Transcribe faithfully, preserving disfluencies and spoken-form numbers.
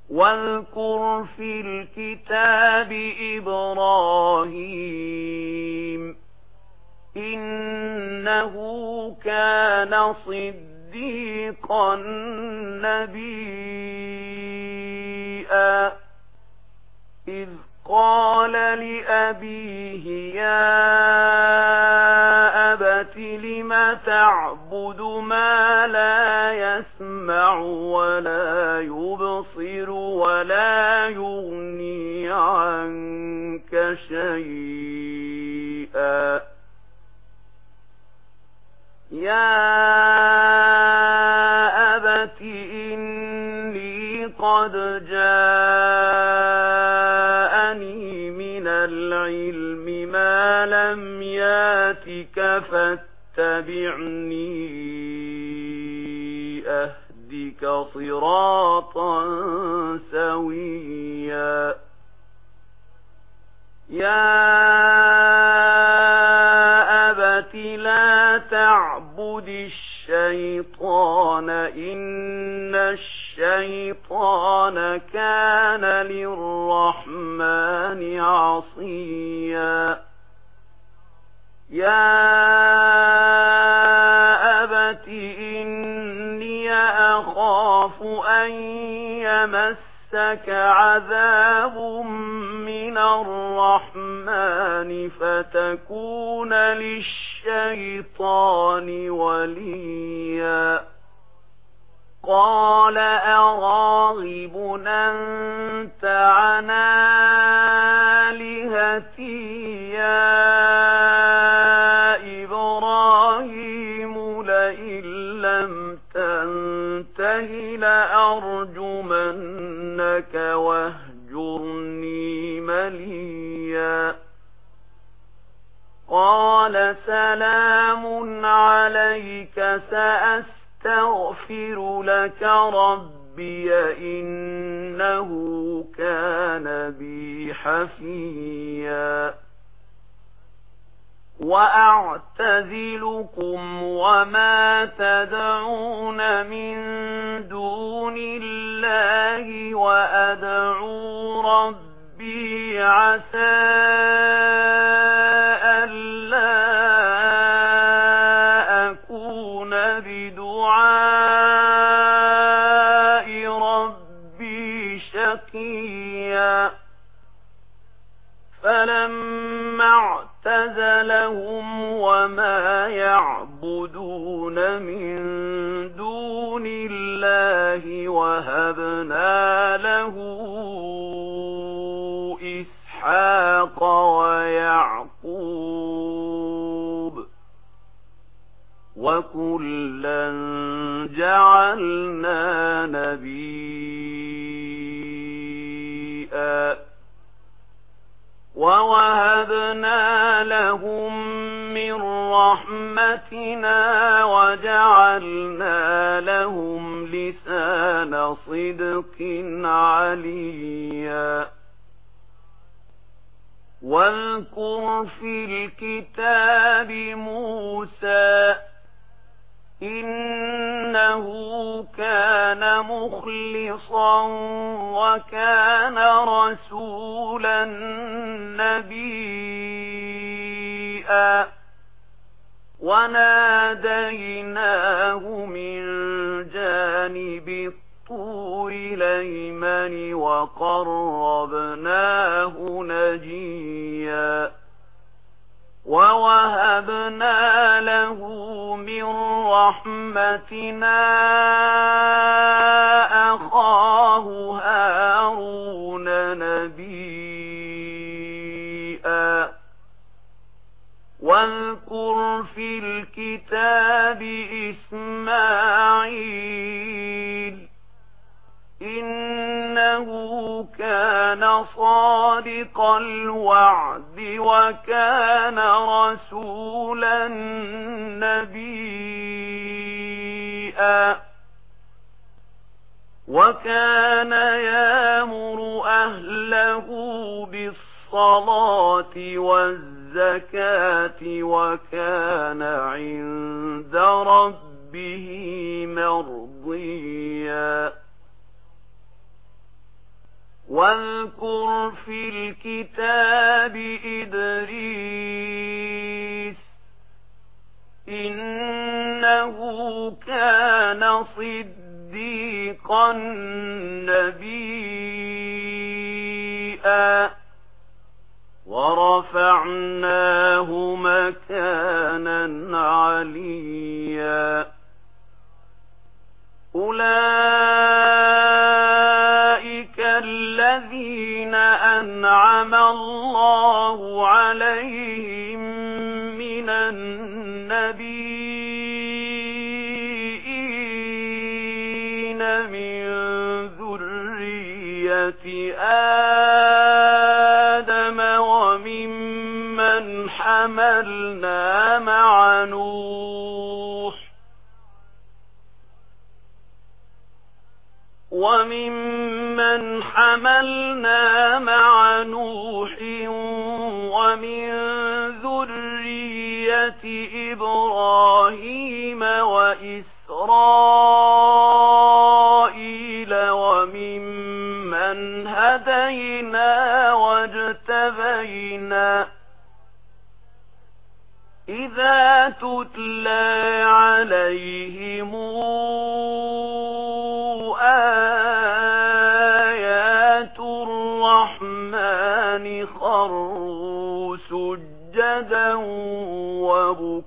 واذكر في الكتاب إبراهيم إنه كان صديقا نبيا إذ قال لأبيه يا أبت لم تعبد ما لا يسمع ولا يبصر ولا يغني عنك شيئا يا أبت إني قد جاءني من العلم ما لم ياتك فاتبعني أهدك صراطا سويا يا أبت لا تعبد الشيطان إن الشيطان كان للرحمن عصيا يا أبت إني أخاف أن يمسك عذاب من الرحمن فتكون للشيطان وليا قال أراغب أنت عن آلهتي يا إبراهيم لئن لم تنته لأرجمنك واهجرني مليا قال سلام عليك سأستغفر لك ربي إنه كان بي حفيا وأعتزلكم وما تدعون من دون الله وأدعو ربي عسى ألا أكون بدعاء ربي شقيا فلما اعتزلهم وما يعبدون من دون الله وهبنا له إسحاق ويعقوب وكلا جعلنا نبيا ووهبنا لهم من رحمتنا وجعلنا لهم لسان صدق عليا واذكر في الكتاب موسى إنه كان مخلصا وكان رسولا نبيا وناديناه من جانب الطور الأيمن وقربناه نجيا ووهبنا له من رحمتنا أخاه هارون نبيا واذكر في الكتاب إسماعيل إنه كان صادق الوعد وكان رسولا نبيا وكان يأمر أهله بالصلاة والزكاة وكان عند ربه مرضيا واذكر في الكتاب إدريس إنه كان صديقا نبيا ورفعناه مكانا عليا أولئك الذين أنعم الله عليهم من النبيين من ذرية آدم وممن حملنا مع نوح وممن حملنا مع نوح ومن ذرية إبراهيم وإسرائيل وممن هدينا واجتبينا إذا تتلى عليهم آيات الرحمن خروا سجدا وبكيا